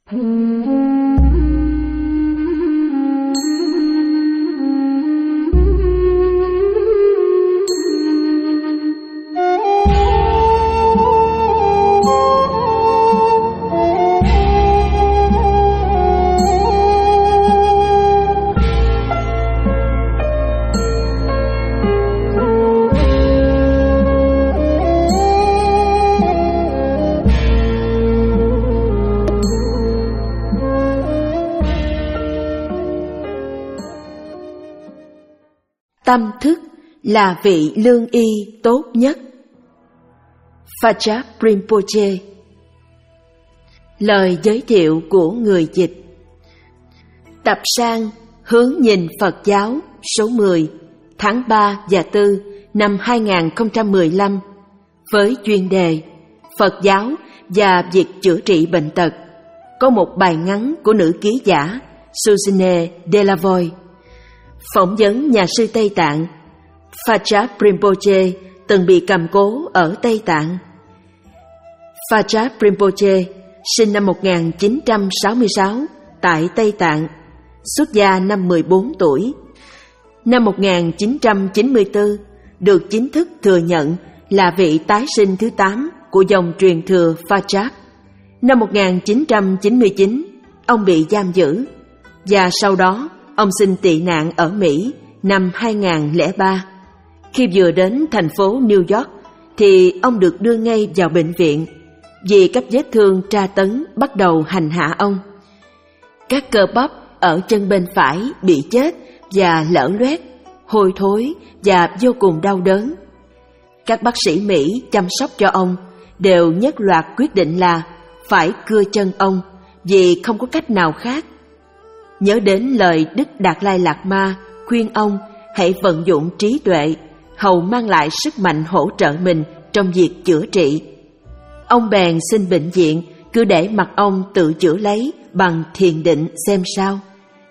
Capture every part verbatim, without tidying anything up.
Tâm thức là vị lương y tốt nhất. Phajap Rinpoche. Lời giới thiệu của người dịch. Tập san Hướng nhìn Phật giáo số mười tháng ba và tư năm hai nghìn không trăm mười lăm với chuyên đề Phật giáo và việc chữa trị bệnh tật, có một bài ngắn của nữ ký giả Suzanne Delavoye. Phỏng vấn nhà sư Tây Tạng. Phajap Rinpoche từng bị cầm cố ở Tây Tạng. Phajap Rinpoche sinh năm một nghìn chín trăm sáu mươi sáu tại Tây Tạng, xuất gia năm mười bốn tuổi. Năm một nghìn chín trăm chín mươi tư, được chính thức thừa nhận là vị tái sinh thứ tám của dòng truyền thừa Phajap. Năm một nghìn chín trăm chín mươi chín, ông bị giam giữ, và sau đó ông xin tị nạn ở Mỹ năm hai nghìn không trăm lẻ ba. Khi vừa đến thành phố New York, thì ông được đưa ngay vào bệnh viện vì các vết thương tra tấn bắt đầu hành hạ ông. Các cơ bắp ở chân bên phải bị chết và lở loét, hôi thối và vô cùng đau đớn. Các bác sĩ Mỹ chăm sóc cho ông đều nhất loạt quyết định là phải cưa chân ông vì không có cách nào khác. Nhớ đến lời Đức Đạt Lai Lạt Ma khuyên ông hãy vận dụng trí tuệ, hầu mang lại sức mạnh hỗ trợ mình trong việc chữa trị. Ông bèn xin bệnh viện cứ để mặc ông tự chữa lấy bằng thiền định xem sao.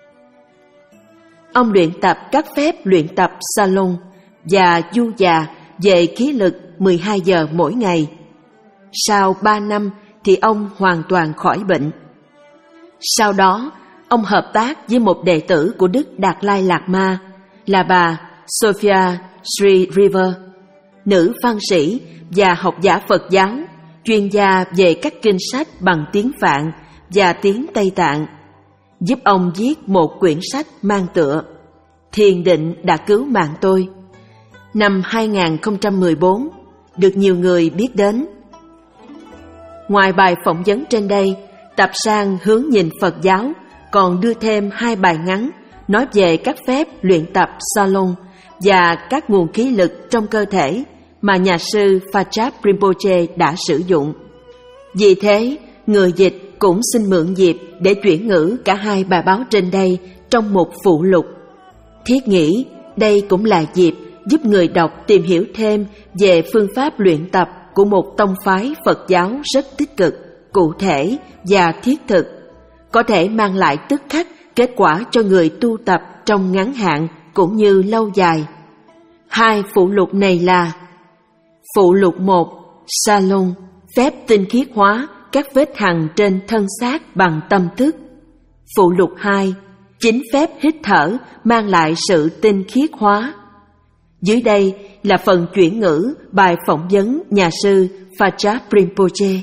Ông luyện tập các phép luyện tập salon và du già về khí lực mười hai giờ mỗi ngày. Sau ba năm thì ông hoàn toàn khỏi bệnh. Sau đó, ông hợp tác với một đệ tử của Đức Đạt Lai Lạt Ma là bà Sophia Sri River, nữ văn sĩ và học giả Phật giáo, chuyên gia về các kinh sách bằng tiếng Phạn và tiếng Tây Tạng, giúp ông viết một quyển sách mang tựa Thiền định đã cứu mạng tôi, năm hai nghìn không trăm mười bốn, được nhiều người biết đến. Ngoài bài phỏng vấn trên đây, tập san Hướng nhìn Phật giáo còn đưa thêm hai bài ngắn nói về các phép luyện tập salon và các nguồn khí lực trong cơ thể mà nhà sư Phajap Rinpoche đã sử dụng. Vì thế, người dịch cũng xin mượn dịp để chuyển ngữ cả hai bài báo trên đây trong một phụ lục. Thiết nghĩ đây cũng là dịp giúp người đọc tìm hiểu thêm về phương pháp luyện tập của một tông phái Phật giáo rất tích cực, cụ thể và thiết thực, có thể mang lại tức khắc kết quả cho người tu tập trong ngắn hạn cũng như lâu dài. Hai phụ lục này là: phụ lục một, Salon, phép tinh khiết hóa các vết hằn trên thân xác bằng tâm thức. Phụ lục hai, chính phép hít thở mang lại sự tinh khiết hóa. Dưới đây là phần chuyển ngữ bài phỏng vấn nhà sư Phajap Rinpoche.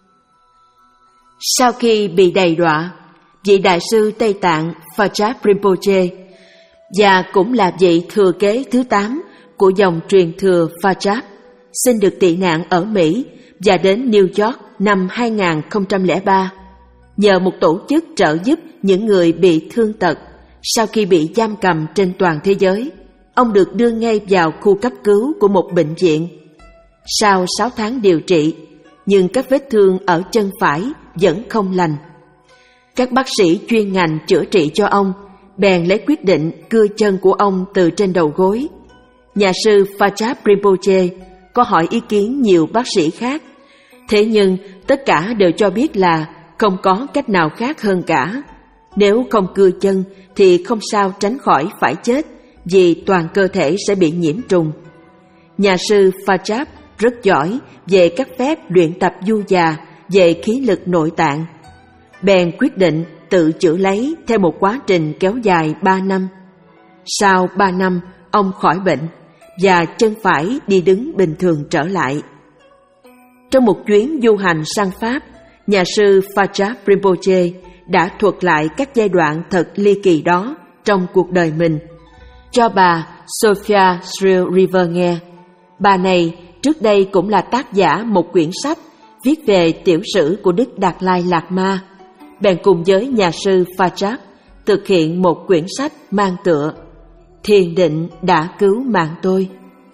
Sau khi bị đầy đọa, vị đại sư Tây Tạng Phajap Rinpoche, và cũng là vị thừa kế thứ tám của dòng truyền thừa Phajap, xin được tị nạn ở Mỹ và đến New York năm hai nghìn không trăm lẻ ba, nhờ một tổ chức trợ giúp những người bị thương tật sau khi bị giam cầm trên toàn thế giới. Ông được đưa ngay vào khu cấp cứu của một bệnh viện. Sau sáu tháng điều trị, nhưng các vết thương ở chân phải vẫn không lành. Các bác sĩ chuyên ngành chữa trị cho ông bèn lấy quyết định cưa chân của ông từ trên đầu gối. Nhà sư Phajap Rinpoche có hỏi ý kiến nhiều bác sĩ khác, thế nhưng tất cả đều cho biết là không có cách nào khác hơn cả. Nếu không cưa chân thì không sao tránh khỏi phải chết, vì toàn cơ thể sẽ bị nhiễm trùng. Nhà sư Phajap rất giỏi về các phép luyện tập du già về khí lực nội tạng. bèn quyết định tự chữa lấy theo một quá trình kéo dài ba năm. Sau ba năm, ông khỏi bệnh và chân phải đi đứng bình thường trở lại. Trong một chuyến du hành sang Pháp, nhà sư Phajap Rinpoche đã thuật lại các giai đoạn thật ly kỳ đó trong cuộc đời mình cho bà Sophia Sri River nghe. Bà này trước đây cũng là tác giả một quyển sách viết về tiểu sử của Đức Đạt Lai Lạt Ma, bèn cùng với nhà sư Phajap thực hiện một quyển sách mang tựa Thiền định đã cứu mạng tôi.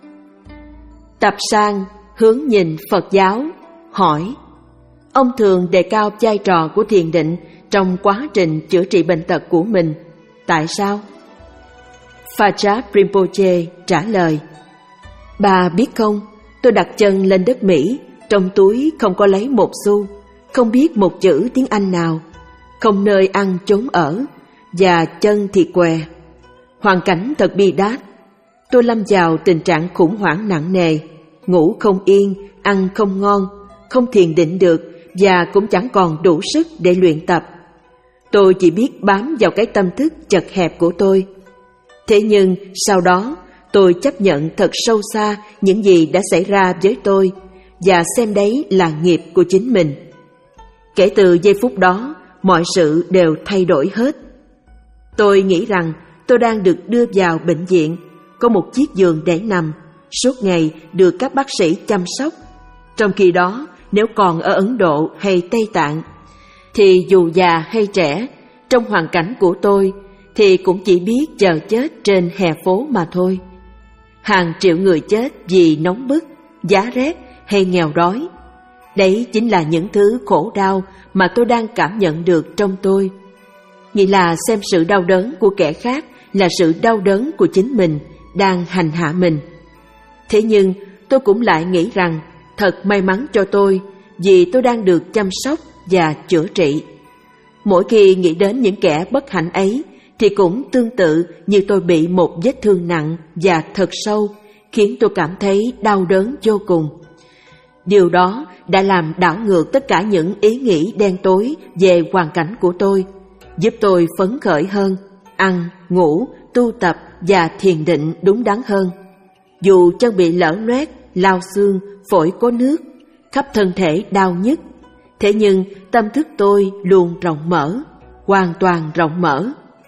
Tập sang hướng nhìn Phật giáo hỏi: ông thường đề cao vai trò của thiền định trong quá trình chữa trị bệnh tật của mình, tại sao? Phajap Rinpoche trả lời: bà biết không, tôi đặt chân lên đất Mỹ, trong túi không có lấy một xu, không biết một chữ tiếng Anh nào, không nơi ăn chốn ở, và chân thì què. Hoàn cảnh thật bi đát. Tôi lâm vào tình trạng khủng hoảng nặng nề, ngủ không yên, ăn không ngon, không thiền định được và cũng chẳng còn đủ sức để luyện tập. Tôi chỉ biết bám vào cái tâm thức chật hẹp của tôi. Thế nhưng sau đó tôi chấp nhận thật sâu xa những gì đã xảy ra với tôi và xem đấy là nghiệp của chính mình. Kể từ giây phút đó, mọi sự đều thay đổi hết. Tôi nghĩ rằng tôi đang được đưa vào bệnh viện, có một chiếc giường để nằm, suốt ngày được các bác sĩ chăm sóc. Trong khi đó, nếu còn ở Ấn Độ hay Tây Tạng, thì dù già hay trẻ, trong hoàn cảnh của tôi, thì cũng chỉ biết chờ chết trên hè phố mà thôi. Hàng triệu người chết vì nóng bức, giá rét hay nghèo đói. Đấy chính là những thứ khổ đau mà tôi đang cảm nhận được trong tôi. Nghĩa là xem sự đau đớn của kẻ khác là sự đau đớn của chính mình đang hành hạ mình. Thế nhưng tôi cũng lại nghĩ rằng thật may mắn cho tôi vì tôi đang được chăm sóc và chữa trị. Mỗi khi nghĩ đến những kẻ bất hạnh ấy thì cũng tương tự như tôi bị một vết thương nặng và thật sâu, khiến tôi cảm thấy đau đớn vô cùng. Điều đó đã làm đảo ngược tất cả những ý nghĩ đen tối về hoàn cảnh của tôi, giúp tôi phấn khởi hơn, ăn, ngủ, tu tập và thiền định đúng đắn hơn. Dù chân bị lở loét, lao xương, phổi có nước, khắp thân thể đau nhức, thế nhưng tâm thức tôi luôn rộng mở, hoàn toàn rộng mở.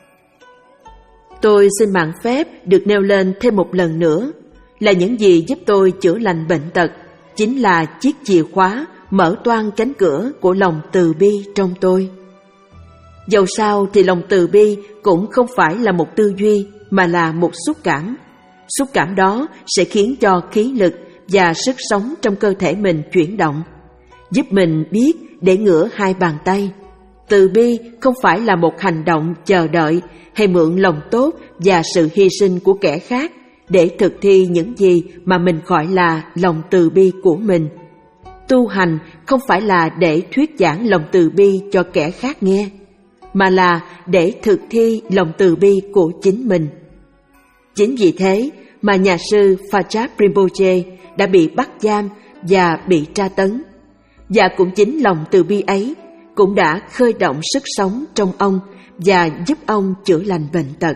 Tôi xin mạng phép được nêu lên thêm một lần nữa là những gì giúp tôi chữa lành bệnh tật chính là chiếc chìa khóa mở toang cánh cửa của lòng từ bi trong tôi. Dầu sao thì lòng từ bi cũng không phải là một tư duy mà là một xúc cảm. Xúc cảm đó sẽ khiến cho khí lực và sức sống trong cơ thể mình chuyển động, giúp mình biết để ngửa hai bàn tay. Từ bi không phải là một hành động chờ đợi hay mượn lòng tốt và sự hy sinh của kẻ khác để thực thi những gì mà mình gọi là lòng từ bi của mình. Tu hành không phải là để thuyết giảng lòng từ bi cho kẻ khác nghe, mà là để thực thi lòng từ bi của chính mình. Chính vì thế mà nhà sư Phajap Rinpoche đã bị bắt giam và bị tra tấn. Và cũng chính lòng từ bi ấy cũng đã khơi động sức sống trong ông và giúp ông chữa lành bệnh tật.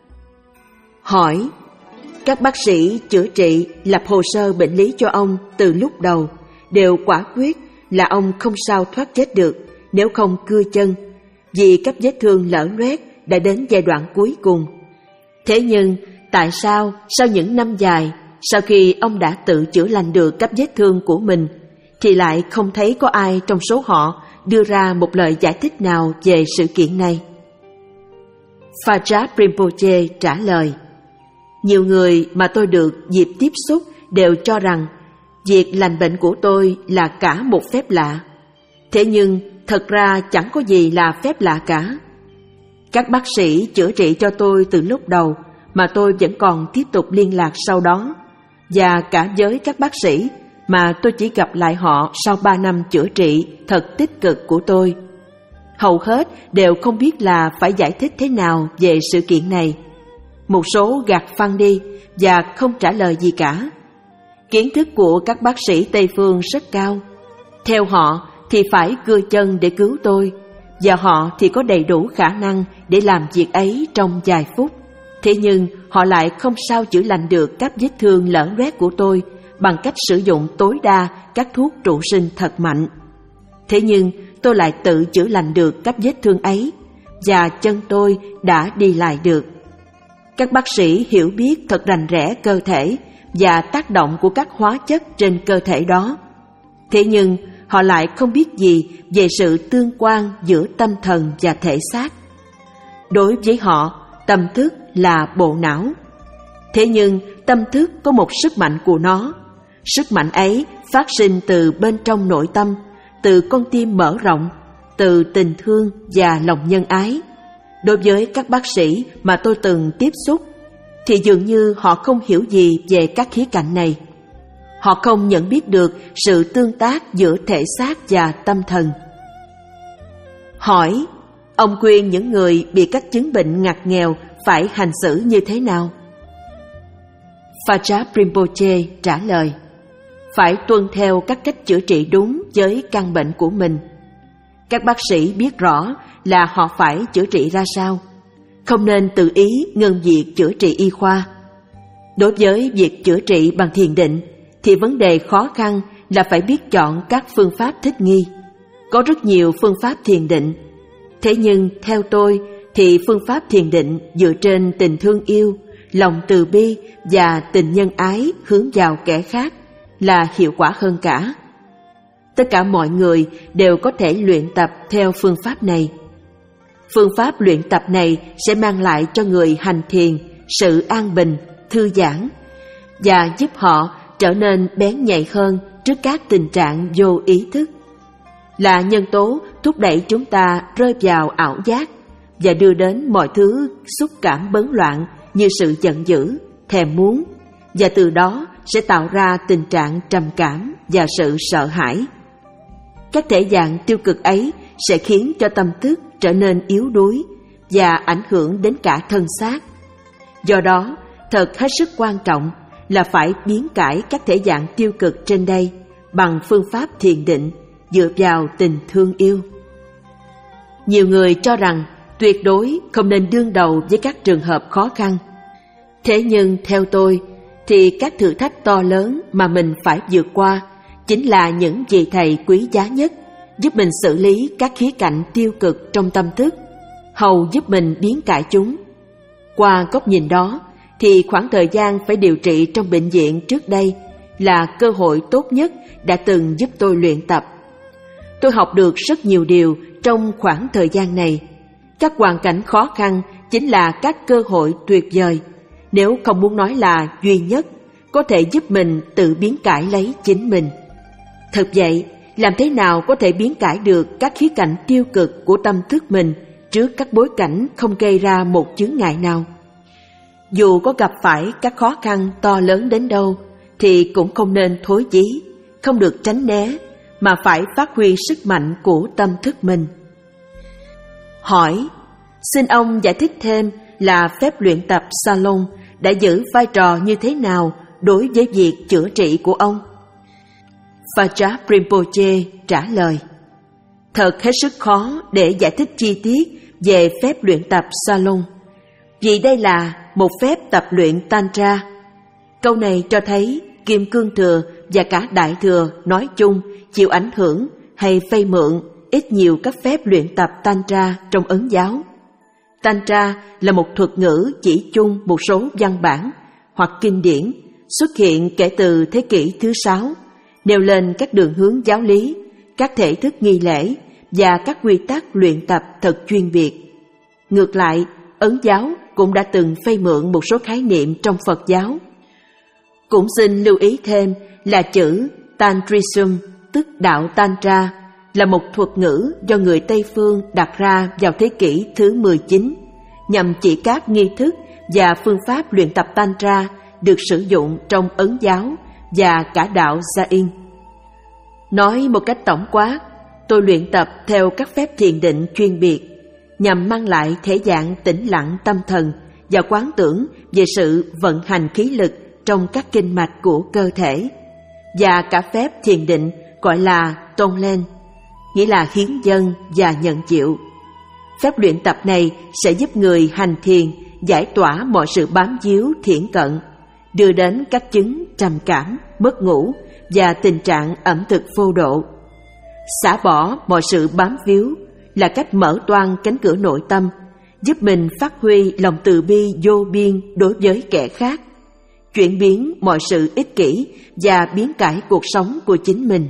Hỏi: các bác sĩ chữa trị lập hồ sơ bệnh lý cho ông từ lúc đầu đều quả quyết là ông không sao thoát chết được nếu không cưa chân, vì các vết thương lở loét đã đến giai đoạn cuối cùng. Thế nhưng tại sao sau những năm dài, sau khi ông đã tự chữa lành được các vết thương của mình, thì lại không thấy có ai trong số họ đưa ra một lời giải thích nào về sự kiện này? Phajap Rinpoche trả lời: nhiều người mà tôi được dịp tiếp xúc đều cho rằng việc lành bệnh của tôi là cả một phép lạ. Thế nhưng thật ra chẳng có gì là phép lạ cả. Các bác sĩ chữa trị cho tôi từ lúc đầu mà tôi vẫn còn tiếp tục liên lạc sau đó, và cả với các bác sĩ mà tôi chỉ gặp lại họ sau ba năm chữa trị thật tích cực của tôi, hầu hết đều không biết là phải giải thích thế nào về sự kiện này. Một số gạt phăng đi và không trả lời gì cả. Kiến thức của các bác sĩ Tây Phương rất cao. Theo họ thì phải cưa chân để cứu tôi, và họ thì có đầy đủ khả năng để làm việc ấy trong vài phút. Thế nhưng họ lại không sao chữa lành được các vết thương lở loét của tôi bằng cách sử dụng tối đa các thuốc trụ sinh thật mạnh. Thế nhưng tôi lại tự chữa lành được các vết thương ấy, và chân tôi đã đi lại được. Các bác sĩ hiểu biết thật rành rẽ cơ thể và tác động của các hóa chất trên cơ thể đó. Thế nhưng họ lại không biết gì về sự tương quan giữa tâm thần và thể xác. Đối với họ, tâm thức là bộ não. Thế nhưng tâm thức có một sức mạnh của nó. Sức mạnh ấy phát sinh từ bên trong nội tâm, từ con tim mở rộng, từ tình thương và lòng nhân ái. Đối với các bác sĩ mà tôi từng tiếp xúc, thì dường như họ không hiểu gì về các khía cạnh này. Họ không nhận biết được sự tương tác giữa thể xác và tâm thần. Hỏi, ông khuyên những người bị các chứng bệnh ngặt nghèo phải hành xử như thế nào? Phajap Rinpoche trả lời, phải tuân theo các cách chữa trị đúng với căn bệnh của mình. Các bác sĩ biết rõ là họ phải chữa trị ra sao, không nên tự ý ngưng việc chữa trị y khoa. Đối với việc chữa trị bằng thiền định, thì vấn đề khó khăn là phải biết chọn các phương pháp thích nghi. Có rất nhiều phương pháp thiền định. Thế nhưng theo tôi thì phương pháp thiền định dựa trên tình thương yêu, lòng từ bi và tình nhân ái hướng vào kẻ khác là hiệu quả hơn cả. Tất cả mọi người đều có thể luyện tập theo phương pháp này. Phương pháp luyện tập này sẽ mang lại cho người hành thiền sự an bình, thư giãn và giúp họ trở nên bén nhạy hơn trước các tình trạng vô ý thức, là nhân tố thúc đẩy chúng ta rơi vào ảo giác và đưa đến mọi thứ xúc cảm bấn loạn như sự giận dữ, thèm muốn, và từ đó sẽ tạo ra tình trạng trầm cảm và sự sợ hãi. Các thể dạng tiêu cực ấy sẽ khiến cho tâm thức trở nên yếu đuối và ảnh hưởng đến cả thân xác. Do đó, thật hết sức quan trọng là phải biến cải các thể dạng tiêu cực trên đây bằng phương pháp thiền định dựa vào tình thương yêu. Nhiều người cho rằng tuyệt đối không nên đương đầu với các trường hợp khó khăn. Thế nhưng theo tôi thì các thử thách to lớn mà mình phải vượt qua chính là những vị thầy quý giá nhất, giúp mình xử lý các khía cạnh tiêu cực trong tâm thức, hầu giúp mình biến cải chúng. Qua góc nhìn đó thì khoảng thời gian phải điều trị trong bệnh viện trước đây là cơ hội tốt nhất đã từng giúp tôi luyện tập. Tôi học được rất nhiều điều trong khoảng thời gian này. Các hoàn cảnh khó khăn chính là các cơ hội tuyệt vời, nếu không muốn nói là duy nhất, có thể giúp mình tự biến cải lấy chính mình. Thật vậy, làm thế nào có thể biến cải được các khía cạnh tiêu cực của tâm thức mình trước các bối cảnh không gây ra một chướng ngại nào? Dù có gặp phải các khó khăn to lớn đến đâu, thì cũng không nên thối chí, không được tránh né, mà phải phát huy sức mạnh của tâm thức mình. Hỏi, xin ông giải thích thêm là phép luyện tập Salon đã giữ vai trò như thế nào đối với việc chữa trị của ông? Phajap Rinpoche trả lời, thật hết sức khó để giải thích chi tiết về phép luyện tập Salon, vì đây là một phép tập luyện Tantra. Câu này cho thấy Kim Cương Thừa và cả Đại Thừa nói chung chịu ảnh hưởng hay vay mượn ít nhiều các phép luyện tập Tantra trong Ấn giáo. Tantra là một thuật ngữ chỉ chung một số văn bản hoặc kinh điển xuất hiện kể từ thế kỷ thứ sáu, nêu lên các đường hướng giáo lý, các thể thức nghi lễ và các quy tắc luyện tập thật chuyên biệt. Ngược lại, Ấn giáo cũng đã từng vay mượn một số khái niệm trong Phật giáo. Cũng xin lưu ý thêm là chữ Tantrism, tức đạo Tantra, là một thuật ngữ do người Tây Phương đặt ra vào thế kỷ thứ mười chín, nhằm chỉ các nghi thức và phương pháp luyện tập Tantra được sử dụng trong Ấn giáo và cả đạo Jain. Nói một cách tổng quát, tôi luyện tập theo các phép thiền định chuyên biệt, nhằm mang lại thể dạng tĩnh lặng tâm thần và quán tưởng về sự vận hành khí lực trong các kinh mạch của cơ thể, và cả phép thiền định gọi là Tonglen, nghĩa là hiến dâng và nhận chịu. Phép luyện tập này sẽ giúp người hành thiền giải tỏa mọi sự bám víu thiển cận, đưa đến các chứng trầm cảm, mất ngủ và tình trạng ẩm thực vô độ. Xả bỏ mọi sự bám víu là cách mở toang cánh cửa nội tâm, giúp mình phát huy lòng từ bi vô biên đối với kẻ khác, chuyển biến mọi sự ích kỷ và biến cải cuộc sống của chính mình.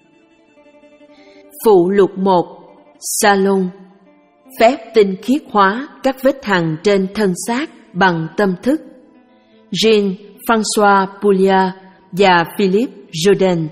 Phụ lục một. Salon. Phép tinh khiết hóa các vết hằn trên thân xác bằng tâm thức. Jean-François Pouliot và Philippe Jourdain.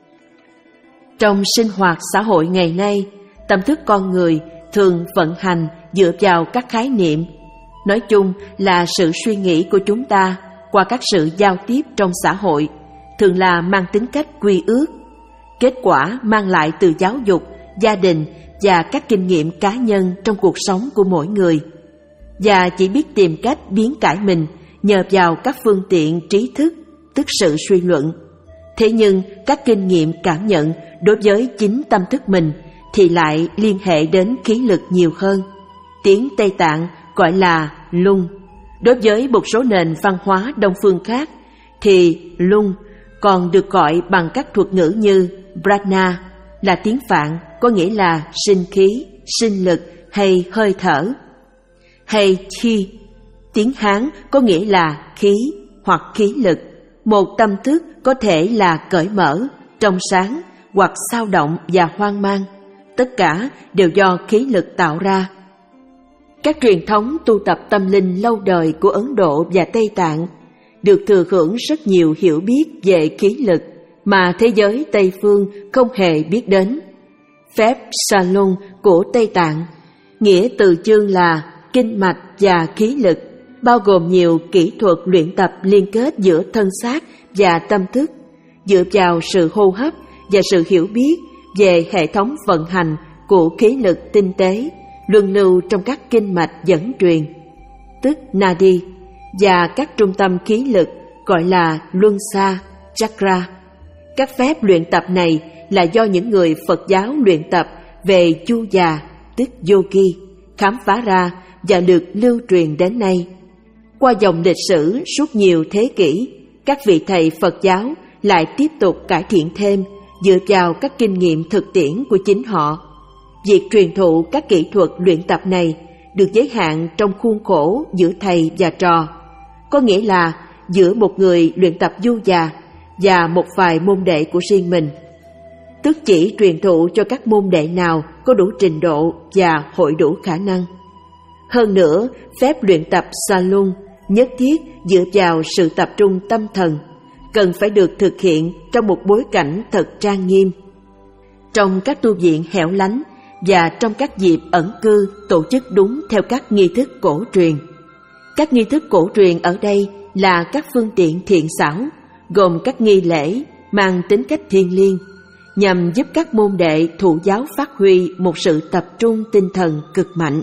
Trong sinh hoạt xã hội ngày nay, tâm thức con người thường vận hành dựa vào các khái niệm, nói chung là sự suy nghĩ của chúng ta qua các sự giao tiếp trong xã hội, thường là mang tính cách quy ước, kết quả mang lại từ giáo dục, gia đình và các kinh nghiệm cá nhân trong cuộc sống của mỗi người, và chỉ biết tìm cách biến cải mình nhờ vào các phương tiện trí thức, tức sự suy luận. Thế nhưng các kinh nghiệm cảm nhận đối với chính tâm thức mình thì lại liên hệ đến khí lực nhiều hơn. Tiếng Tây Tạng gọi là lung. Đối với một số nền văn hóa Đông phương khác thì lung còn được gọi bằng các thuật ngữ như prana, là tiếng Phạn, có nghĩa là sinh khí, sinh lực hay hơi thở, hay chi, tiếng Hán có nghĩa là khí hoặc khí lực. Một tâm thức có thể là cởi mở, trong sáng hoặc xao động và hoang mang, tất cả đều do khí lực tạo ra. Các truyền thống tu tập tâm linh lâu đời của Ấn Độ và Tây Tạng được thừa hưởng rất nhiều hiểu biết về khí lực mà thế giới Tây phương không hề biết đến. Phép Salon của Tây Tạng, nghĩa từ chương là kinh mạch và khí lực, bao gồm nhiều kỹ thuật luyện tập liên kết giữa thân xác và tâm thức, dựa vào sự hô hấp và sự hiểu biết về hệ thống vận hành của khí lực tinh tế, luân lưu trong các kinh mạch dẫn truyền, tức Nadi, và các trung tâm khí lực gọi là luân xa, chakra. Các phép luyện tập này là do những người Phật giáo luyện tập về chu già, tức yogi, khám phá ra và được lưu truyền đến nay. Qua dòng lịch sử suốt nhiều thế kỷ, các vị thầy Phật giáo lại tiếp tục cải thiện thêm dựa vào các kinh nghiệm thực tiễn của chính họ. Việc truyền thụ các kỹ thuật luyện tập này được giới hạn trong khuôn khổ giữa thầy và trò, có nghĩa là giữa một người luyện tập du già và một vài môn đệ của riêng mình, tức chỉ truyền thụ cho các môn đệ nào có đủ trình độ và hội đủ khả năng. Hơn nữa, phép luyện tập Salon nhất thiết dựa vào sự tập trung tâm thần, cần phải được thực hiện trong một bối cảnh thật trang nghiêm. Trong các tu viện hẻo lánh và trong các dịp ẩn cư tổ chức đúng theo các nghi thức cổ truyền. Các nghi thức cổ truyền ở đây là các phương tiện thiện xảo, gồm các nghi lễ mang tính cách thiêng liêng, nhằm giúp các môn đệ thụ giáo phát huy một sự tập trung tinh thần cực mạnh.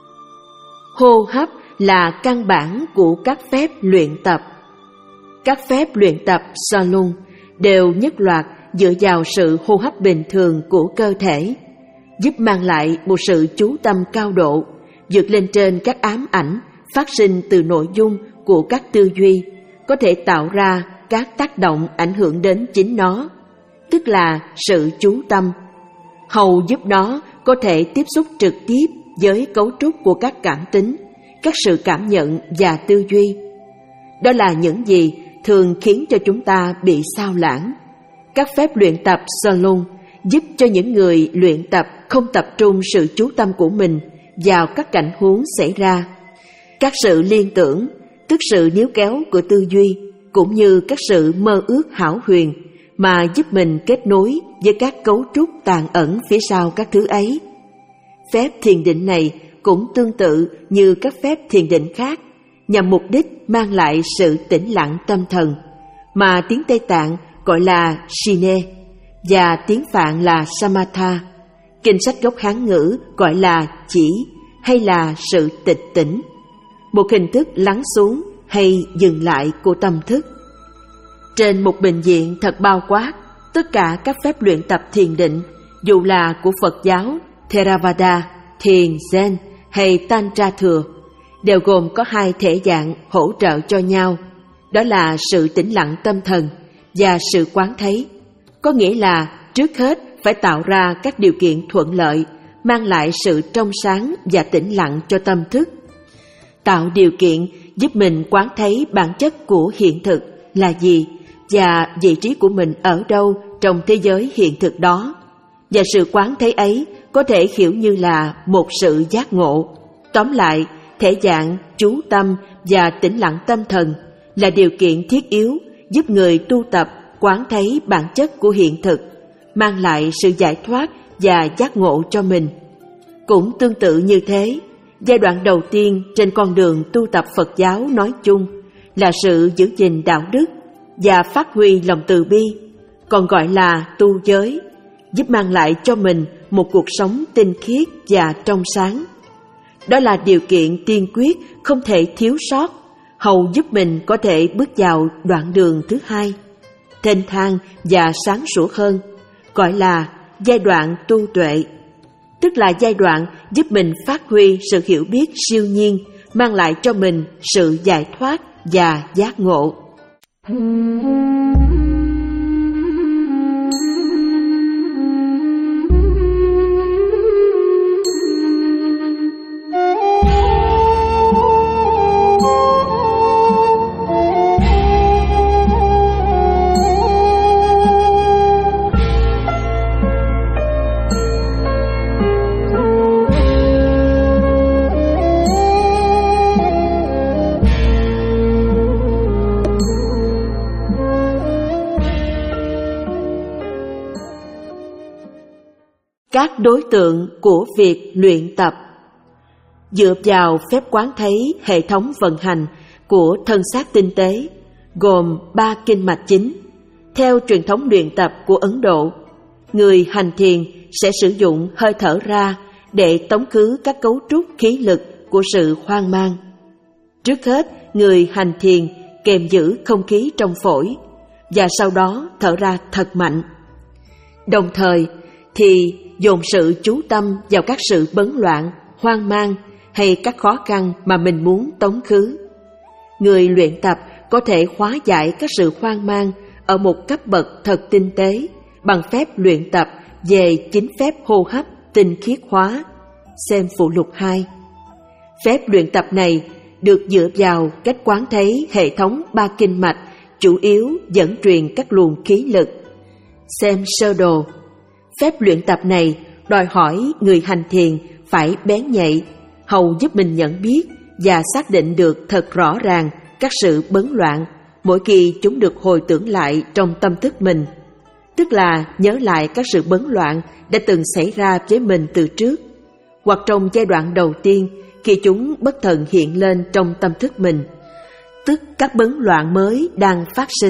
Hô hấp là căn bản của các phép luyện tập. Các phép luyện tập Salon đều nhất loạt dựa vào sự hô hấp bình thường của cơ thể, giúp mang lại một sự chú tâm cao độ, vượt lên trên các ám ảnh phát sinh từ nội dung của các tư duy, có thể tạo ra các tác động ảnh hưởng đến chính nó, tức là sự chú tâm, hầu giúp nó có thể tiếp xúc trực tiếp với cấu trúc của các cảm tính, các sự cảm nhận và tư duy. Đó là những gì thường khiến cho chúng ta bị sao lãng. Các phép luyện tập Salon giúp cho những người luyện tập không tập trung sự chú tâm của mình vào các cảnh huống xảy ra, các sự liên tưởng, tức sự níu kéo của tư duy, cũng như các sự mơ ước hão huyền, mà giúp mình kết nối với các cấu trúc tàng ẩn phía sau các thứ ấy. Phép thiền định này cũng tương tự như các phép thiền định khác, nhằm mục đích mang lại sự tĩnh lặng tâm thần, mà tiếng Tây Tạng gọi là Shine và tiếng Phạn là Samatha. Kinh sách gốc Hán ngữ gọi là chỉ hay là sự tịch tỉnh, một hình thức lắng xuống hay dừng lại của tâm thức. Trên một bình diện thật bao quát, tất cả các phép luyện tập thiền định dù là của Phật giáo, Theravada, Thiền, Zen hay Tantra thừa, đều gồm có hai thể dạng hỗ trợ cho nhau, đó là sự tĩnh lặng tâm thần và sự quán thấy. Có nghĩa là trước hết phải tạo ra các điều kiện thuận lợi, mang lại sự trong sáng và tĩnh lặng cho tâm thức. Tạo điều kiện giúp mình quán thấy bản chất của hiện thực là gì và vị trí của mình ở đâu trong thế giới hiện thực đó. Và sự quán thấy ấy có thể hiểu như là một sự giác ngộ. Tóm lại, thể dạng, chú tâm và tĩnh lặng tâm thần là điều kiện thiết yếu giúp người tu tập quán thấy bản chất của hiện thực, mang lại sự giải thoát và giác ngộ cho mình. Cũng tương tự như thế, giai đoạn đầu tiên trên con đường tu tập Phật giáo nói chung là sự giữ gìn đạo đức và phát huy lòng từ bi, còn gọi là tu giới, giúp mang lại cho mình một cuộc sống tinh khiết và trong sáng. Đó là điều kiện tiên quyết không thể thiếu sót, hầu giúp mình có thể bước vào đoạn đường thứ hai, thênh thang và sáng sủa hơn, gọi là giai đoạn tu tuệ, tức là giai đoạn giúp mình phát huy sự hiểu biết siêu nhiên, mang lại cho mình sự giải thoát và giác ngộ. Các đối tượng của việc luyện tập. Dựa vào phép quán thấy hệ thống vận hành của thân xác tinh tế, gồm ba kinh mạch chính, theo truyền thống luyện tập của Ấn Độ, người hành thiền sẽ sử dụng hơi thở ra để tống khứ các cấu trúc khí lực của sự hoang mang. Trước hết, người hành thiền kềm giữ không khí trong phổi, và sau đó thở ra thật mạnh. Đồng thời thì dồn sự chú tâm vào các sự bấn loạn, hoang mang hay các khó khăn mà mình muốn tống khứ. Người luyện tập có thể hóa giải các sự hoang mang ở một cấp bậc thật tinh tế bằng phép luyện tập về chính phép hô hấp tinh khiết hóa. Xem phụ lục hai. Phép luyện tập này được dựa vào cách quán thấy hệ thống ba kinh mạch chủ yếu dẫn truyền các luồng khí lực. Xem sơ đồ. Phép luyện tập này đòi hỏi người hành thiền phải bén nhạy, hầu giúp mình nhận biết và xác định được thật rõ ràng các sự bấn loạn mỗi khi chúng được hồi tưởng lại trong tâm thức mình, tức là nhớ lại các sự bấn loạn đã từng xảy ra với mình từ trước, hoặc trong giai đoạn đầu tiên khi chúng bất thần hiện lên trong tâm thức mình, tức các bấn loạn mới đang phát sinh.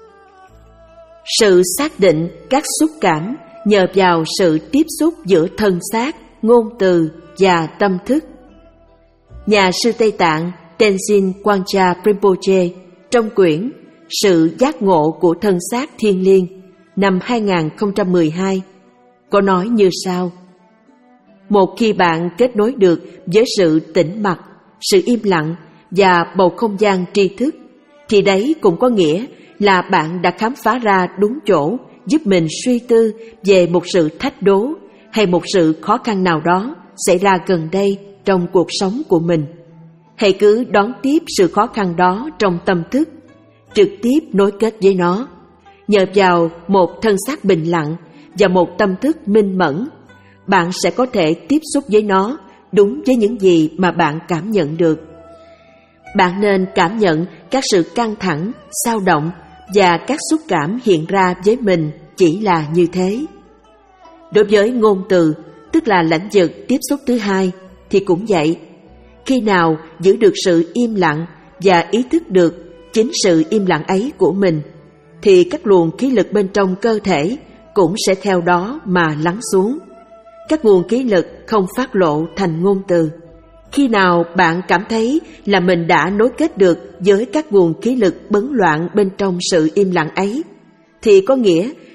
Sự xác định các xúc cảm nhờ vào sự tiếp xúc giữa thân xác, ngôn từ và tâm thức. Nhà sư Tây Tạng Tenzin Wancha Rinpoche trong quyển Sự giác ngộ của thân xác thiên liêng năm hai không một hai có nói như sau: một khi bạn kết nối được với sự tĩnh mặc, sự im lặng và bầu không gian tri thức, thì đấy cũng có nghĩa là bạn đã khám phá ra đúng chỗ giúp mình suy tư về một sự thách đố hay một sự khó khăn nào đó xảy ra gần đây trong cuộc sống của mình. Hãy cứ đón tiếp sự khó khăn đó trong tâm thức, trực tiếp nối kết với nó. Nhờ vào một thân xác bình lặng và một tâm thức minh mẫn, bạn sẽ có thể tiếp xúc với nó đúng với những gì mà bạn cảm nhận được. Bạn nên cảm nhận các sự căng thẳng, xao động và các xúc cảm hiện ra với mình chỉ là như thế. Đối với ngôn từ, tức là lãnh vực tiếp xúc thứ hai, thì cũng vậy. Khi nào giữ được sự im lặng và ý thức được chính sự im lặng ấy của mình, thì các luồng khí lực bên trong cơ thể cũng sẽ theo đó mà lắng xuống. Các nguồn khí lực không phát lộ thành ngôn từ. Khi nào bạn cảm thấy là mình đã nối kết được với các nguồn khí lực bấn loạn bên trong sự im lặng ấy, thì có nghĩa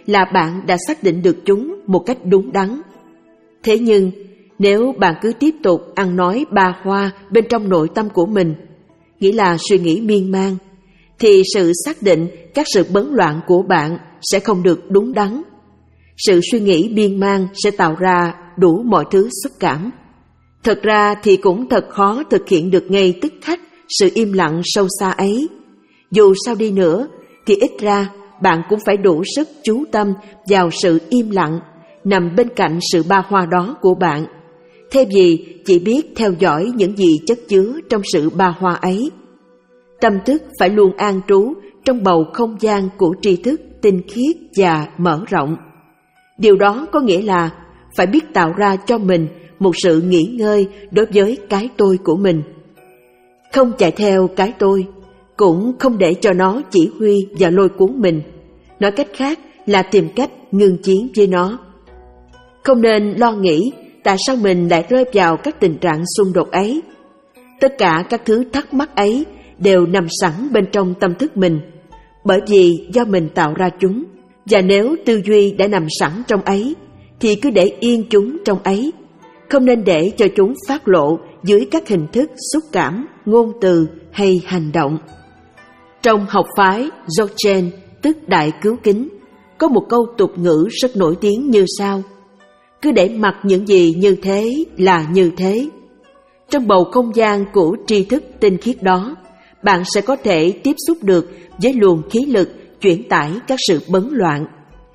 là bạn đã xác định được chúng một cách đúng đắn. Thế nhưng, nếu bạn cứ tiếp tục ăn nói ba hoa bên trong nội tâm của mình, nghĩa là suy nghĩ miên man, thì sự xác định các sự bấn loạn của bạn sẽ không được đúng đắn. Sự suy nghĩ miên man sẽ tạo ra đủ mọi thứ xúc cảm. Thật ra thì cũng thật khó thực hiện được ngay tức khắc sự im lặng sâu xa ấy. Dù sao đi nữa, thì ít ra bạn cũng phải đủ sức chú tâm vào sự im lặng nằm bên cạnh sự ba hoa đó của bạn, thay vì chỉ biết theo dõi những gì chất chứa trong sự ba hoa ấy. Tâm thức phải luôn an trú trong bầu không gian của tri thức tinh khiết và mở rộng. Điều đó có nghĩa là phải biết tạo ra cho mình một sự nghỉ ngơi đối với cái tôi của mình. Không chạy theo cái tôi, cũng không để cho nó chỉ huy và lôi cuốn mình. Nói cách khác là tìm cách ngưng chiến với nó. Không nên lo nghĩ tại sao mình lại rơi vào các tình trạng xung đột ấy. Tất cả các thứ thắc mắc ấy đều nằm sẵn bên trong tâm thức mình, bởi vì do mình tạo ra chúng. Và nếu tư duy đã nằm sẵn trong ấy, thì cứ để yên chúng trong ấy, không nên để cho chúng phát lộ dưới các hình thức xúc cảm, ngôn từ hay hành động. Trong học phái Dzogchen, tức Đại Cứu Kính, có một câu tục ngữ rất nổi tiếng như sau: cứ để mặc những gì như thế là như thế. Trong bầu không gian của tri thức tinh khiết đó, bạn sẽ có thể tiếp xúc được với luồng khí lực chuyển tải các sự bấn loạn.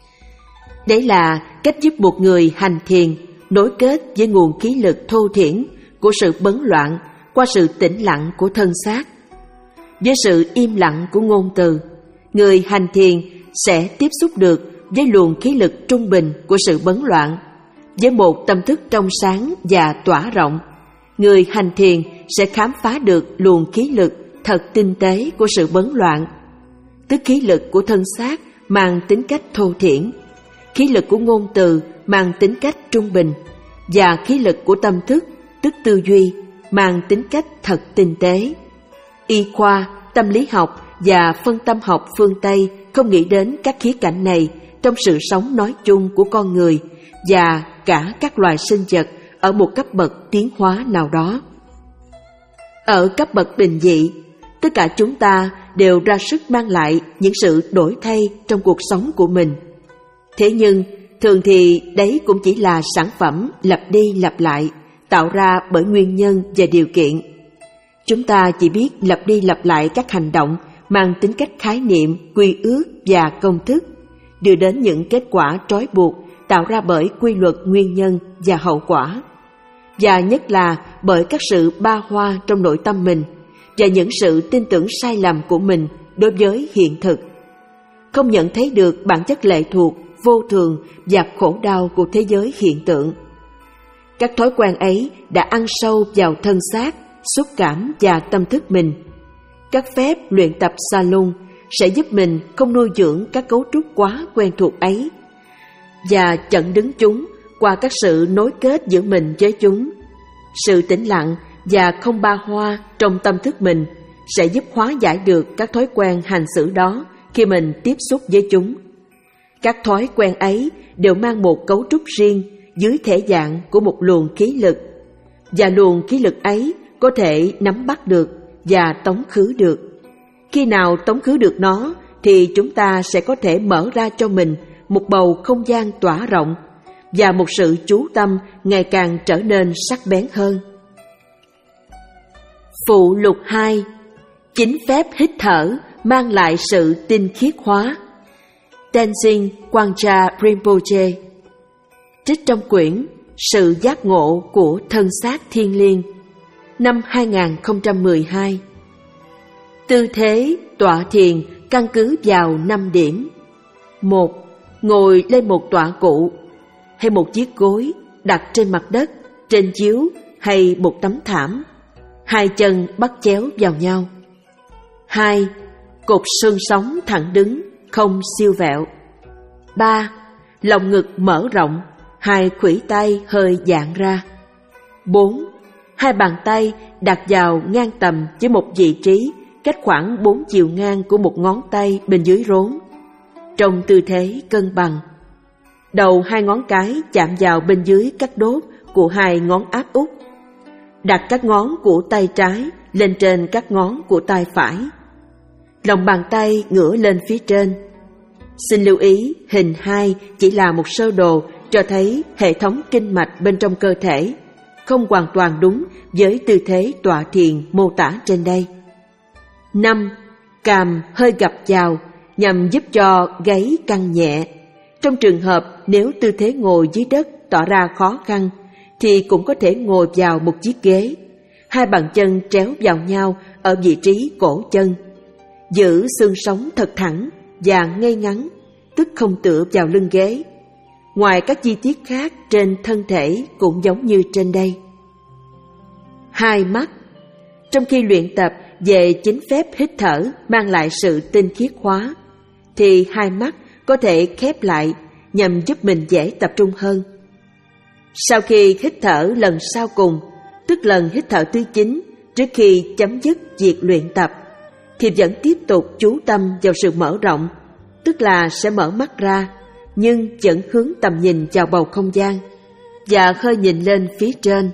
Đấy là cách giúp một người hành thiền nối kết với nguồn khí lực thô thiển của sự bấn loạn qua sự tĩnh lặng của thân xác. Với sự im lặng của ngôn từ, người hành thiền sẽ tiếp xúc được với luồng khí lực trung bình của sự bấn loạn. Với một tâm thức trong sáng và tỏa rộng, người hành thiền sẽ khám phá được luồng khí lực thật tinh tế của sự bấn loạn, tức khí lực của thân xác mang tính cách thô thiển, khí lực của ngôn từ mang tính cách trung bình, và khí lực của tâm thức, tức tư duy, mang tính cách thật tinh tế. Y khoa, tâm lý học và phân tâm học phương Tây không nghĩ đến các khía cạnh này trong sự sống nói chung của con người và cả các loài sinh vật ở một cấp bậc tiến hóa nào đó. Ở cấp bậc bình dị, tất cả chúng ta đều ra sức mang lại những sự đổi thay trong cuộc sống của mình. Thế nhưng, thường thì đấy cũng chỉ là sản phẩm lặp đi lặp lại, tạo ra bởi nguyên nhân và điều kiện. Chúng ta chỉ biết lặp đi lặp lại các hành động mang tính cách khái niệm, quy ước và công thức, đưa đến những kết quả trói buộc tạo ra bởi quy luật nguyên nhân và hậu quả, và nhất là bởi các sự ba hoa trong nội tâm mình và những sự tin tưởng sai lầm của mình đối với hiện thực. Không nhận thấy được bản chất lệ thuộc, vô thường và khổ đau của thế giới hiện tượng. Các thói quen ấy đã ăn sâu vào thân xác, xúc cảm và tâm thức mình. Các phép luyện tập Salon sẽ giúp mình không nuôi dưỡng các cấu trúc quá quen thuộc ấy và chặn đứng chúng qua các sự nối kết giữa mình với chúng. Sự tĩnh lặng và không ba hoa trong tâm thức mình sẽ giúp hóa giải được các thói quen hành xử đó khi mình tiếp xúc với chúng. Các thói quen ấy đều mang một cấu trúc riêng dưới thể dạng của một luồng khí lực, và luồng khí lực ấy có thể nắm bắt được và tống khứ được. Khi nào tống khứ được nó thì chúng ta sẽ có thể mở ra cho mình một bầu không gian tỏa rộng và một sự chú tâm ngày càng trở nên sắc bén hơn. Phụ lục hai. Chính phép hít thở mang lại sự tinh khiết hóa. Tenzin Wangyal Rinpoche. Trích trong quyển Sự giác ngộ của thân xác thiên liêng, năm hai không một hai. Tư thế tọa thiền căn cứ vào năm điểm. Một. Ngồi lên một tọa cụ hay một chiếc gối đặt trên mặt đất, trên chiếu hay một tấm thảm. Hai chân bắt chéo vào nhau. Hai. Cột xương sống thẳng đứng, không siêu vẹo. Ba. Lồng ngực mở rộng, hai khuỷu tay hơi dạn ra. Bốn. Hai bàn tay đặt vào ngang tầm với một vị trí cách khoảng bốn chiều ngang của một ngón tay bên dưới rốn. trong tư thế cân bằng. Đầu hai ngón cái chạm vào bên dưới các đốt của hai ngón áp út. Đặt các ngón của tay trái lên trên các ngón của tay phải. Lòng bàn tay ngửa lên phía trên. Xin lưu ý, hình hai chỉ là một sơ đồ cho thấy hệ thống kinh mạch bên trong cơ thể, không hoàn toàn đúng với tư thế tọa thiền mô tả trên đây. năm. Cằm hơi gập vào nhằm giúp cho gáy căng nhẹ. Trong trường hợp nếu tư thế ngồi dưới đất tỏ ra khó khăn, thì cũng có thể ngồi vào một chiếc ghế. Hai bàn chân tréo vào nhau ở vị trí cổ chân. Giữ xương sống thật thẳng và ngay ngắn, tức không tựa vào lưng ghế. Ngoài các chi tiết khác trên thân thể cũng giống như trên đây. Hai mắt. Trong khi luyện tập về chính phép hít thở mang lại sự tinh khiết hóa, thì hai mắt có thể khép lại nhằm giúp mình dễ tập trung hơn. Sau khi hít thở lần sau cùng, tức lần hít thở thứ chín trước khi chấm dứt việc luyện tập, thì vẫn tiếp tục chú tâm vào sự mở rộng, tức là sẽ mở mắt ra, nhưng vẫn hướng tầm nhìn vào bầu không gian và hơi nhìn lên phía trên.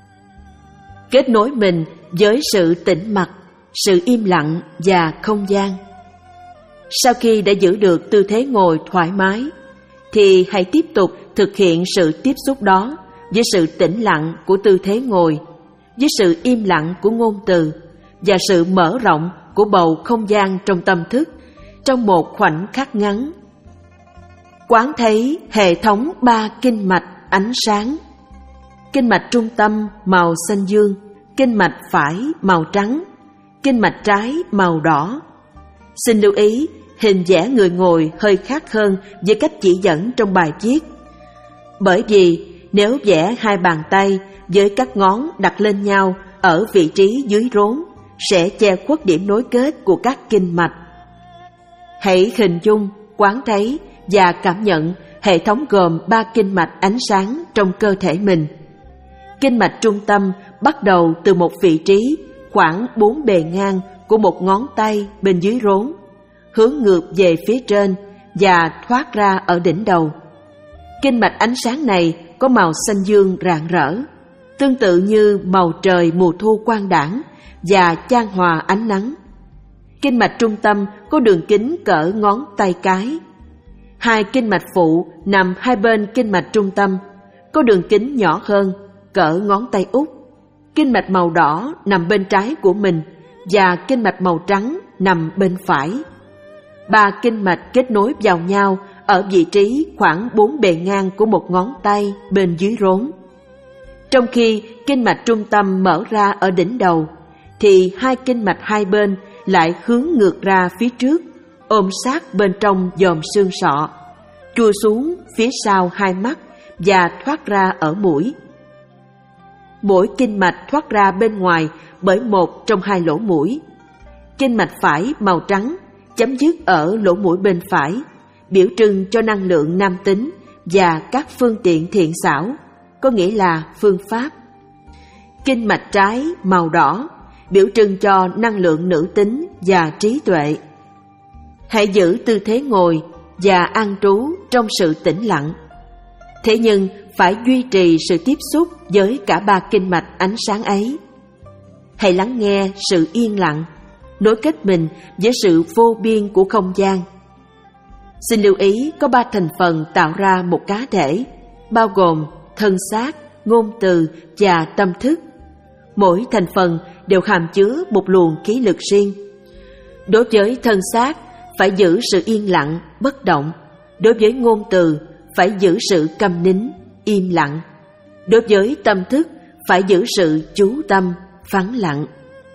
Kết nối mình với sự tĩnh mặc, sự im lặng và không gian. Sau khi đã giữ được tư thế ngồi thoải mái, thì hãy tiếp tục thực hiện sự tiếp xúc đó với sự tĩnh lặng của tư thế ngồi, với sự im lặng của ngôn từ và sự mở rộng của bầu không gian trong tâm thức trong một khoảnh khắc ngắn. Quán thấy hệ thống ba kinh mạch ánh sáng. Kinh mạch trung tâm màu xanh dương, kinh mạch phải màu trắng, kinh mạch trái màu đỏ. Xin lưu ý, hình vẽ người ngồi hơi khác hơn với cách chỉ dẫn trong bài viết. Bởi vì nếu vẽ hai bàn tay với các ngón đặt lên nhau ở vị trí dưới rốn, sẽ che khuất điểm nối kết của các kinh mạch. Hãy hình dung, quán thấy và cảm nhận hệ thống gồm ba kinh mạch ánh sáng trong cơ thể mình. Kinh mạch trung tâm bắt đầu từ một vị trí khoảng bốn bề ngang của một ngón tay bên dưới rốn, hướng ngược về phía trên và thoát ra ở đỉnh đầu. Kinh mạch ánh sáng này có màu xanh dương rạng rỡ, tương tự như màu trời mùa thu quang đãng và chan hòa ánh nắng. Kinh mạch trung tâm có đường kính cỡ ngón tay cái. Hai kinh mạch phụ nằm hai bên kinh mạch trung tâm, có đường kính nhỏ hơn, cỡ ngón tay út. Kinh mạch màu đỏ nằm bên trái của mình và kinh mạch màu trắng nằm bên phải. Ba kinh mạch kết nối vào nhau ở vị trí khoảng bốn bề ngang của một ngón tay bên dưới rốn. Trong khi kinh mạch trung tâm mở ra ở đỉnh đầu, thì hai kinh mạch hai bên lại hướng ngược ra phía trước, ôm sát bên trong dòm xương sọ, chui xuống phía sau hai mắt và thoát ra ở mũi. Mỗi kinh mạch thoát ra bên ngoài bởi một trong hai lỗ mũi. Kinh mạch phải màu trắng chấm dứt ở lỗ mũi bên phải, biểu trưng cho năng lượng nam tính và các phương tiện thiện xảo, có nghĩa là phương pháp. Kinh mạch trái màu đỏ biểu trưng cho năng lượng nữ tính và trí tuệ. Hãy giữ tư thế ngồi và an trú trong sự tĩnh lặng. Thế nhưng phải duy trì sự tiếp xúc với cả ba kinh mạch ánh sáng ấy. Hãy lắng nghe sự yên lặng, nối kết mình với sự vô biên của không gian. Xin lưu ý có ba thành phần tạo ra một cá thể, bao gồm thân xác, ngôn từ và tâm thức. Mỗi thành phần đều hàm chứa một luồng khí lực riêng. Đối với thân xác, phải giữ sự yên lặng, bất động. Đối với ngôn từ, phải giữ sự câm nín, im lặng. Đối với tâm thức, phải giữ sự chú tâm, vắng lặng.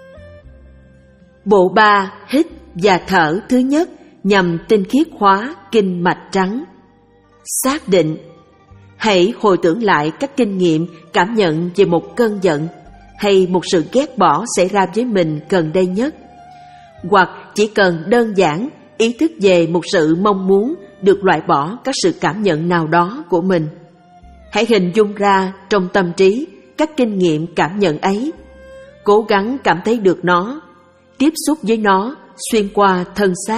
Bộ ba hít và thở thứ nhất nhằm tinh khiết hóa kinh mạch trắng. Xác định. Hãy hồi tưởng lại các kinh nghiệm cảm nhận về một cơn giận hay một sự ghét bỏ xảy ra với mình gần đây nhất. Hoặc chỉ cần đơn giản ý thức về một sự mong muốn được loại bỏ các sự cảm nhận nào đó của mình. Hãy hình dung ra trong tâm trí các kinh nghiệm cảm nhận ấy. Cố gắng cảm thấy được nó, tiếp xúc với nó xuyên qua thân xác,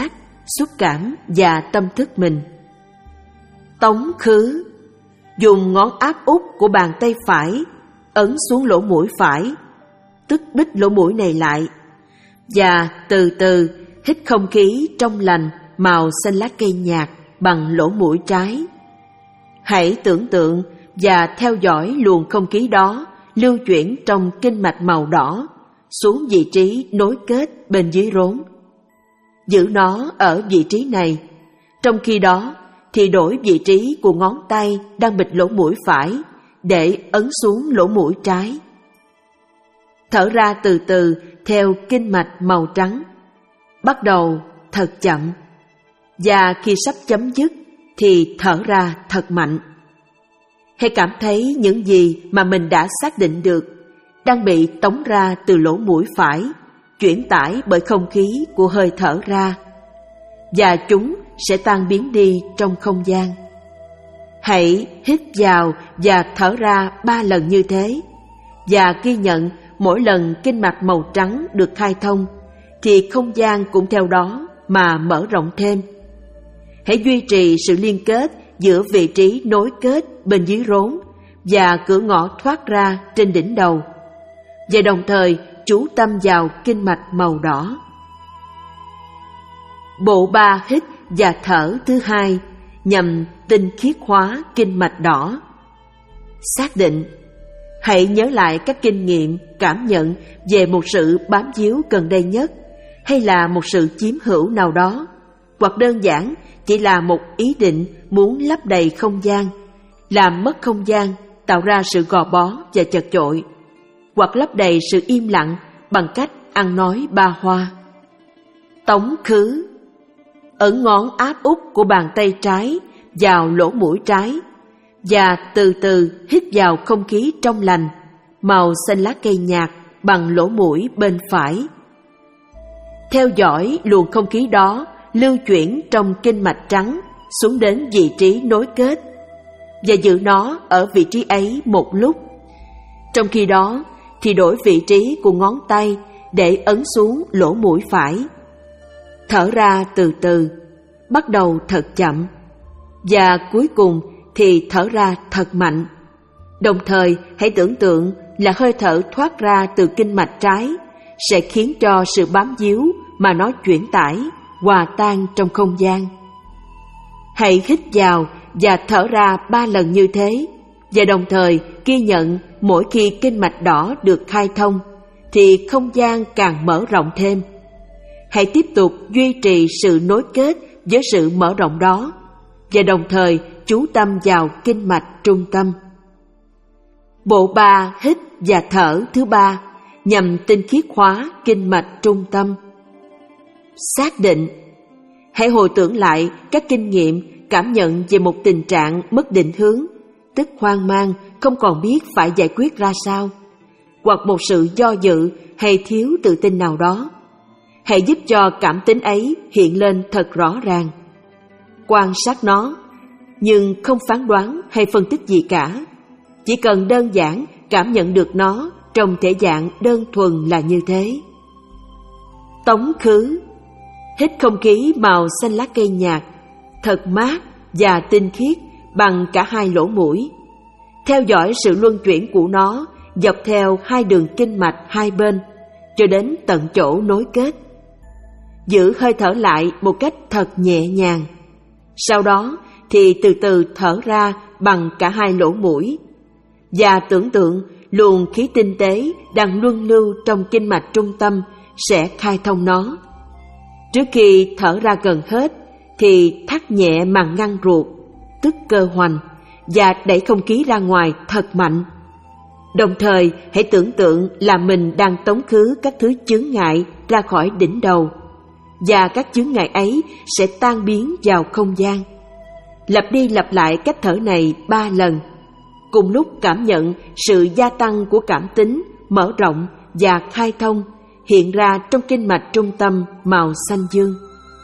xúc cảm và tâm thức mình. Tống khứ, dùng ngón áp út của bàn tay phải ấn xuống lỗ mũi phải, tức bít lỗ mũi này lại, và từ từ hít không khí trong lành màu xanh lá cây nhạt bằng lỗ mũi trái. Hãy tưởng tượng và theo dõi luồng không khí đó lưu chuyển trong kinh mạch màu đỏ xuống vị trí nối kết bên dưới rốn. Giữ nó ở vị trí này, trong khi đó thì đổi vị trí của ngón tay đang bịt lỗ mũi phải để ấn xuống lỗ mũi trái. Thở ra từ từ theo kinh mạch màu trắng, bắt đầu thật chậm, và khi sắp chấm dứt thì thở ra thật mạnh. Hãy cảm thấy những gì mà mình đã xác định được đang bị tống ra từ lỗ mũi phải, chuyển tải bởi không khí của hơi thở ra, và chúng sẽ tan biến đi trong không gian. Hãy hít vào và thở ra ba lần như thế, và ghi nhận mỗi lần kinh mạch màu trắng được khai thông thì không gian cũng theo đó mà mở rộng thêm. Hãy duy trì sự liên kết giữa vị trí nối kết bên dưới rốn và cửa ngõ thoát ra trên đỉnh đầu, và đồng thời chú tâm vào kinh mạch màu đỏ. Bộ ba hít và thở thứ hai nhằm tinh khiết hóa kinh mạch đỏ. Xác định, hãy nhớ lại các kinh nghiệm, cảm nhận về một sự bám víu gần đây nhất, hay là một sự chiếm hữu nào đó, hoặc đơn giản chỉ là một ý định muốn lấp đầy không gian, làm mất không gian, tạo ra sự gò bó và chật chội, hoặc lấp đầy sự im lặng bằng cách ăn nói ba hoa. Tống khứ, ấn ngón áp út của bàn tay trái vào lỗ mũi trái, và từ từ hít vào không khí trong lành màu xanh lá cây nhạt bằng lỗ mũi bên phải. Theo dõi luồng không khí đó lưu chuyển trong kinh mạch trắng xuống đến vị trí nối kết, và giữ nó ở vị trí ấy một lúc. Trong khi đó thì đổi vị trí của ngón tay để ấn xuống lỗ mũi phải. Thở ra từ từ, bắt đầu thật chậm, và cuối cùng thì thở ra thật mạnh. Đồng thời hãy tưởng tượng là hơi thở thoát ra từ kinh mạch trái sẽ khiến cho sự bám víu mà nó chuyển tải hòa tan trong không gian. Hãy hít vào và thở ra ba lần như thế, và đồng thời ghi nhận mỗi khi kinh mạch đỏ được khai thông thì không gian càng mở rộng thêm. Hãy tiếp tục duy trì sự nối kết với sự mở rộng đó, và đồng thời chú tâm vào kinh mạch trung tâm. Bộ ba hít và thở thứ ba nhằm tinh khiết hóa kinh mạch trung tâm. Xác định, hãy hồi tưởng lại các kinh nghiệm, cảm nhận về một tình trạng mất định hướng, tức hoang mang, không còn biết phải giải quyết ra sao, hoặc một sự do dự hay thiếu tự tin nào đó. Hãy giúp cho cảm tính ấy hiện lên thật rõ ràng. Quan sát nó, nhưng không phán đoán hay phân tích gì cả. Chỉ cần đơn giản cảm nhận được nó trong thể dạng đơn thuần là như thế. Tống khứ, hít không khí màu xanh lá cây nhạt, thật mát và tinh khiết bằng cả hai lỗ mũi. Theo dõi sự luân chuyển của nó dọc theo hai đường kinh mạch hai bên cho đến tận chỗ nối kết. Giữ hơi thở lại một cách thật nhẹ nhàng. Sau đó thì từ từ thở ra bằng cả hai lỗ mũi, và tưởng tượng luồng khí tinh tế đang luân lưu trong kinh mạch trung tâm sẽ khai thông nó. Trước khi thở ra gần hết thì thắt nhẹ màng ngăn ruột, tức cơ hoành, và đẩy không khí ra ngoài thật mạnh. Đồng thời hãy tưởng tượng là mình đang tống khứ các thứ chướng ngại ra khỏi đỉnh đầu, và các chướng ngại ấy sẽ tan biến vào không gian. Lặp đi lặp lại cách thở này ba lần, cùng lúc cảm nhận sự gia tăng của cảm tính, mở rộng và khai thông hiện ra trong kinh mạch trung tâm màu xanh dương.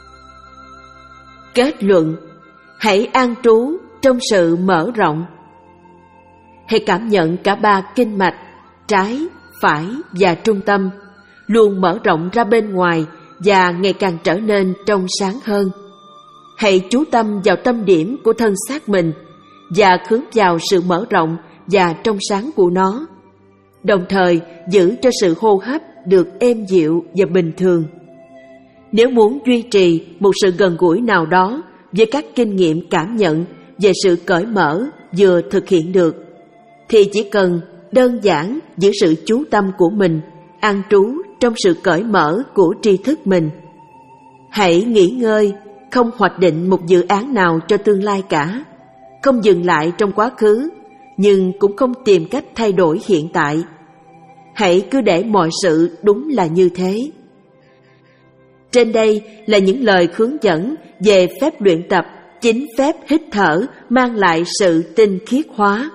Kết luận, hãy an trú trong sự mở rộng. Hãy cảm nhận cả ba kinh mạch trái, phải và trung tâm luôn mở rộng ra bên ngoài và ngày càng trở nên trong sáng hơn. Hãy chú tâm vào tâm điểm của thân xác mình và hướng vào sự mở rộng và trong sáng của nó, đồng thời giữ cho sự hô hấp được êm dịu và bình thường. Nếu muốn duy trì một sự gần gũi nào đó với các kinh nghiệm cảm nhận về sự cởi mở vừa thực hiện được, thì chỉ cần đơn giản giữ sự chú tâm của mình an trú trong sự cởi mở của tri thức mình. Hãy nghỉ ngơi, không hoạch định một dự án nào cho tương lai cả, không dừng lại trong quá khứ, nhưng cũng không tìm cách thay đổi hiện tại. Hãy cứ để mọi sự đúng là như thế. Trên đây là những lời hướng dẫn về phép luyện tập chính phép hít thở mang lại sự tinh khiết hóa.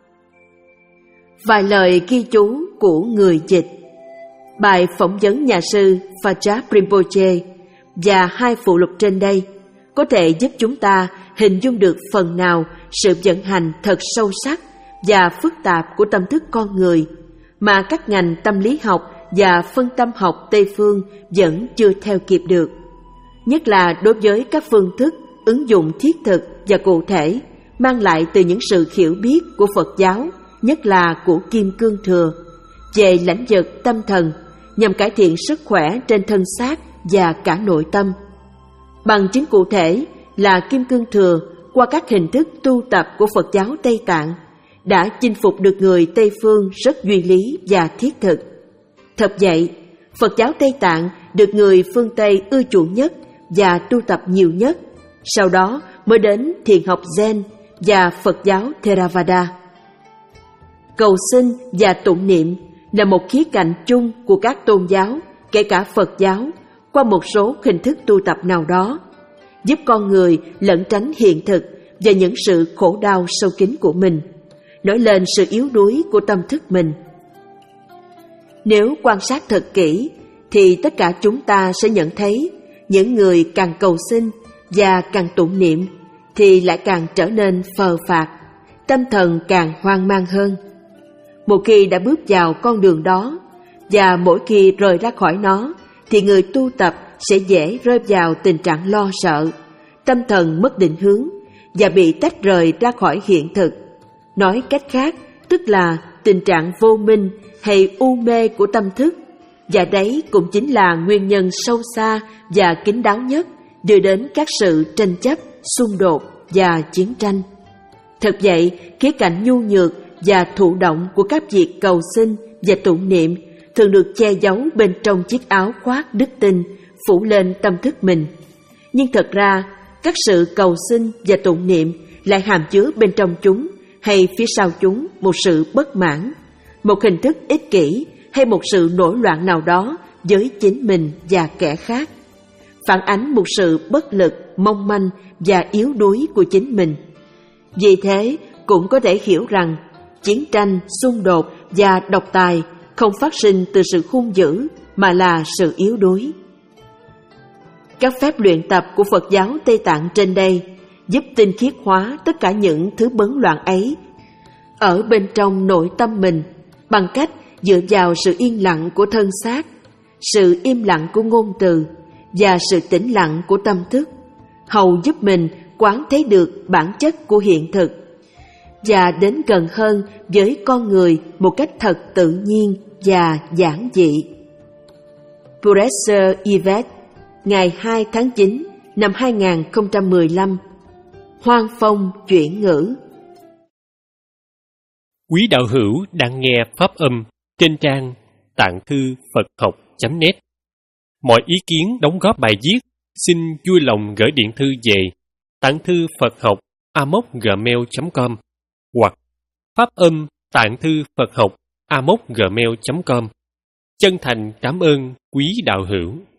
Vài lời ghi chú của người dịch. Bài phỏng vấn nhà sư Phajap Rinpoche và hai phụ lục trên đây có thể giúp chúng ta hình dung được phần nào sự vận hành thật sâu sắc và phức tạp của tâm thức con người mà các ngành tâm lý học và phân tâm học Tây phương vẫn chưa theo kịp được, nhất là đối với các phương thức ứng dụng thiết thực và cụ thể mang lại từ những sự hiểu biết của Phật giáo, nhất là của Kim Cương Thừa, về lãnh vực tâm thần nhằm cải thiện sức khỏe trên thân xác và cả nội tâm. Bằng chứng cụ thể là Kim Cương Thừa qua các hình thức tu tập của Phật giáo Tây Tạng đã chinh phục được người Tây phương rất duy lý và thiết thực. Thật vậy, Phật giáo Tây Tạng được người phương Tây ưa chuộng nhất và tu tập nhiều nhất, sau đó mới đến thiền học Zen và Phật giáo Theravada. Cầu xin và tụng niệm là một khía cạnh chung của các tôn giáo, kể cả Phật giáo, qua một số hình thức tu tập nào đó, giúp con người lẩn tránh hiện thực và những sự khổ đau sâu kín của mình, nổi lên sự yếu đuối của tâm thức mình. Nếu quan sát thật kỹ, thì tất cả chúng ta sẽ nhận thấy những người càng cầu xin và càng tụng niệm thì lại càng trở nên phờ phạc, tâm thần càng hoang mang hơn. Một khi đã bước vào con đường đó, và mỗi khi rời ra khỏi nó, thì người tu tập sẽ dễ rơi vào tình trạng lo sợ, tâm thần mất định hướng và bị tách rời ra khỏi hiện thực. Nói cách khác, tức là tình trạng vô minh hay u mê của tâm thức, và đấy cũng chính là nguyên nhân sâu xa và kín đáo nhất đưa đến các sự tranh chấp, xung đột và chiến tranh. Thật vậy, khía cạnh nhu nhược và thụ động của các việc cầu xin và tụng niệm thường được che giấu bên trong chiếc áo khoác đức tin phủ lên tâm thức mình. Nhưng thật ra, các sự cầu xin và tụng niệm lại hàm chứa bên trong chúng hay phía sau chúng một sự bất mãn, một hình thức ích kỷ hay một sự nổi loạn nào đó với chính mình và kẻ khác, phản ánh một sự bất lực, mong manh và yếu đuối của chính mình. Vì thế, cũng có thể hiểu rằng chiến tranh, xung đột và độc tài không phát sinh từ sự hung dữ mà là sự yếu đuối. Các phép luyện tập của Phật giáo Tây Tạng trên đây giúp tinh khiết hóa tất cả những thứ bấn loạn ấy ở bên trong nội tâm mình bằng cách dựa vào sự yên lặng của thân xác, sự im lặng của ngôn từ và sự tĩnh lặng của tâm thức, hầu giúp mình quán thấy được bản chất của hiện thực và đến gần hơn với con người một cách thật tự nhiên và giản dị. Professor Yvette, ngày hai tháng chín năm hai nghìn không trăm mười lăm, Hoang Phong chuyển ngữ. Quý đạo hữu đang nghe pháp âm trên trang tạng thư Phật học chấm net. Mọi ý kiến đóng góp bài viết xin vui lòng gửi điện thư về tạng thư Phật học a m o c gmail chấm com hoặc pháp âm tạng thư Phật học a m o c gmail chấm com. Chân thành cảm ơn quý đạo hữu.